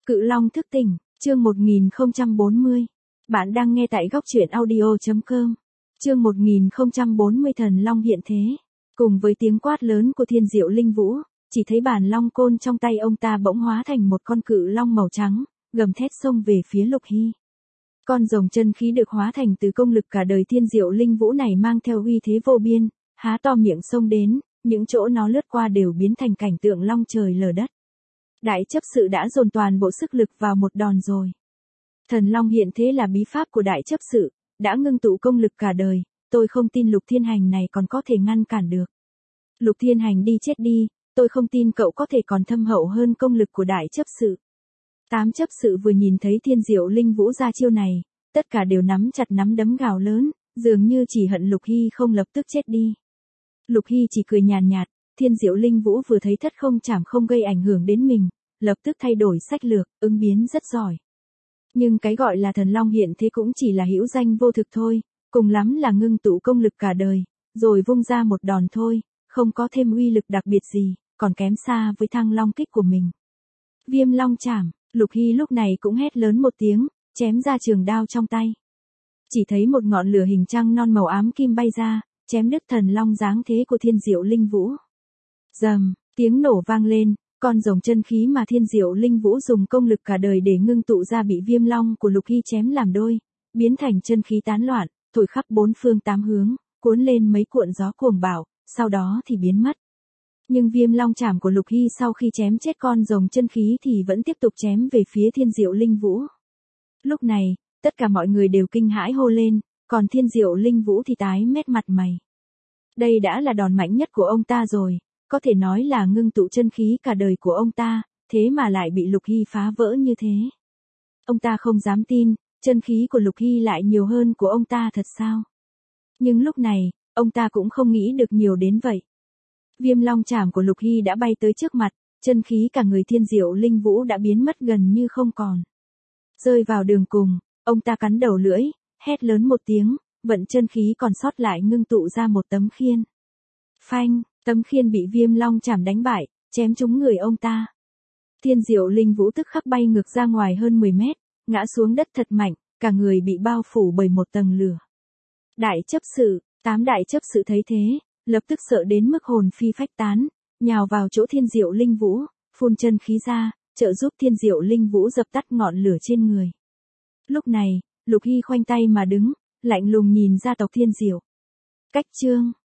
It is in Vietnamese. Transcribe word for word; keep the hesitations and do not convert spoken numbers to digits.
Cự Long thức tỉnh, chương một nghìn không trăm bốn mươi. Bạn đang nghe tại góc truyện audio chấm com. Chương một nghìn không trăm bốn mươi Thần Long hiện thế. Cùng với tiếng quát lớn của Thiên Diệu Linh Vũ, chỉ thấy bản long côn trong tay ông ta bỗng hóa thành một con cự long màu trắng, gầm thét xông về phía Lục Hy. Con rồng chân khí được hóa thành từ công lực cả đời Thiên Diệu Linh Vũ này mang theo uy thế vô biên, há to miệng xông đến, những chỗ nó lướt qua đều biến thành cảnh tượng long trời lở đất. Đại chấp sự đã dồn toàn bộ sức lực vào một đòn rồi. Thần Long hiện thế là bí pháp của đại chấp sự, đã ngưng tụ công lực cả đời, tôi không tin Lục Thiên Hành này còn có thể ngăn cản được. Lục Thiên Hành đi chết đi, tôi không tin cậu có thể còn thâm hậu hơn công lực của đại chấp sự. Tám chấp sự vừa nhìn thấy Thiên Diệu Linh Vũ ra chiêu này, tất cả đều nắm chặt nắm đấm gào lớn, dường như chỉ hận Lục Hy không lập tức chết đi. Lục Hy chỉ cười nhàn nhạt, Thiên Diệu Linh Vũ vừa thấy thất không chảm không gây ảnh hưởng đến mình, lập tức thay đổi sách lược, ứng biến rất giỏi. Nhưng cái gọi là thần long hiện thế cũng chỉ là hữu danh vô thực thôi, cùng lắm là ngưng tụ công lực cả đời, rồi vung ra một đòn thôi, không có thêm uy lực đặc biệt gì, còn kém xa với thăng long kích của mình. Viêm long chảm, Lục Hy lúc này cũng hét lớn một tiếng, chém ra trường đao trong tay. Chỉ thấy một ngọn lửa hình trăng non màu ám kim bay ra, chém đứt thần long dáng thế của Thiên Diệu Linh Vũ. Rầm, tiếng nổ vang lên, con rồng chân khí mà Thiên Diệu Linh Vũ dùng công lực cả đời để ngưng tụ ra bị viêm long của Lục Hy chém làm đôi, biến thành chân khí tán loạn, thổi khắp bốn phương tám hướng, cuốn lên mấy cuộn gió cuồng bạo, sau đó thì biến mất. Nhưng viêm long chảm của Lục Hy sau khi chém chết con rồng chân khí thì vẫn tiếp tục chém về phía Thiên Diệu Linh Vũ. Lúc này, tất cả mọi người đều kinh hãi hô lên, còn Thiên Diệu Linh Vũ thì tái mét mặt mày. Đây đã là đòn mạnh nhất của ông ta rồi, có thể nói là ngưng tụ chân khí cả đời của ông ta, thế mà lại bị Lục Hy phá vỡ như thế. Ông ta không dám tin, chân khí của Lục Hy lại nhiều hơn của ông ta thật sao? Nhưng lúc này, ông ta cũng không nghĩ được nhiều đến vậy. Viêm long chảm của Lục Hy đã bay tới trước mặt, chân khí cả người Thiên Diệu Linh Vũ đã biến mất gần như không còn. Rơi vào đường cùng, ông ta cắn đầu lưỡi, hét lớn một tiếng, vận chân khí còn sót lại ngưng tụ ra một tấm khiên. Phanh, tấm khiên bị viêm long chảm đánh bại, chém trúng người ông ta. Thiên Diệu Linh Vũ tức khắc bay ngược ra ngoài hơn mười mét, ngã xuống đất thật mạnh, cả người bị bao phủ bởi một tầng lửa. Đại chấp sự, tám đại chấp sự thấy thế, lập tức sợ đến mức hồn phi phách tán, nhào vào chỗ Thiên Diệu Linh Vũ, phun chân khí ra, trợ giúp Thiên Diệu Linh Vũ dập tắt ngọn lửa trên người. Lúc này, Lục Hy khoanh tay mà đứng, lạnh lùng nhìn gia tộc Thiên Diệu. Cách chương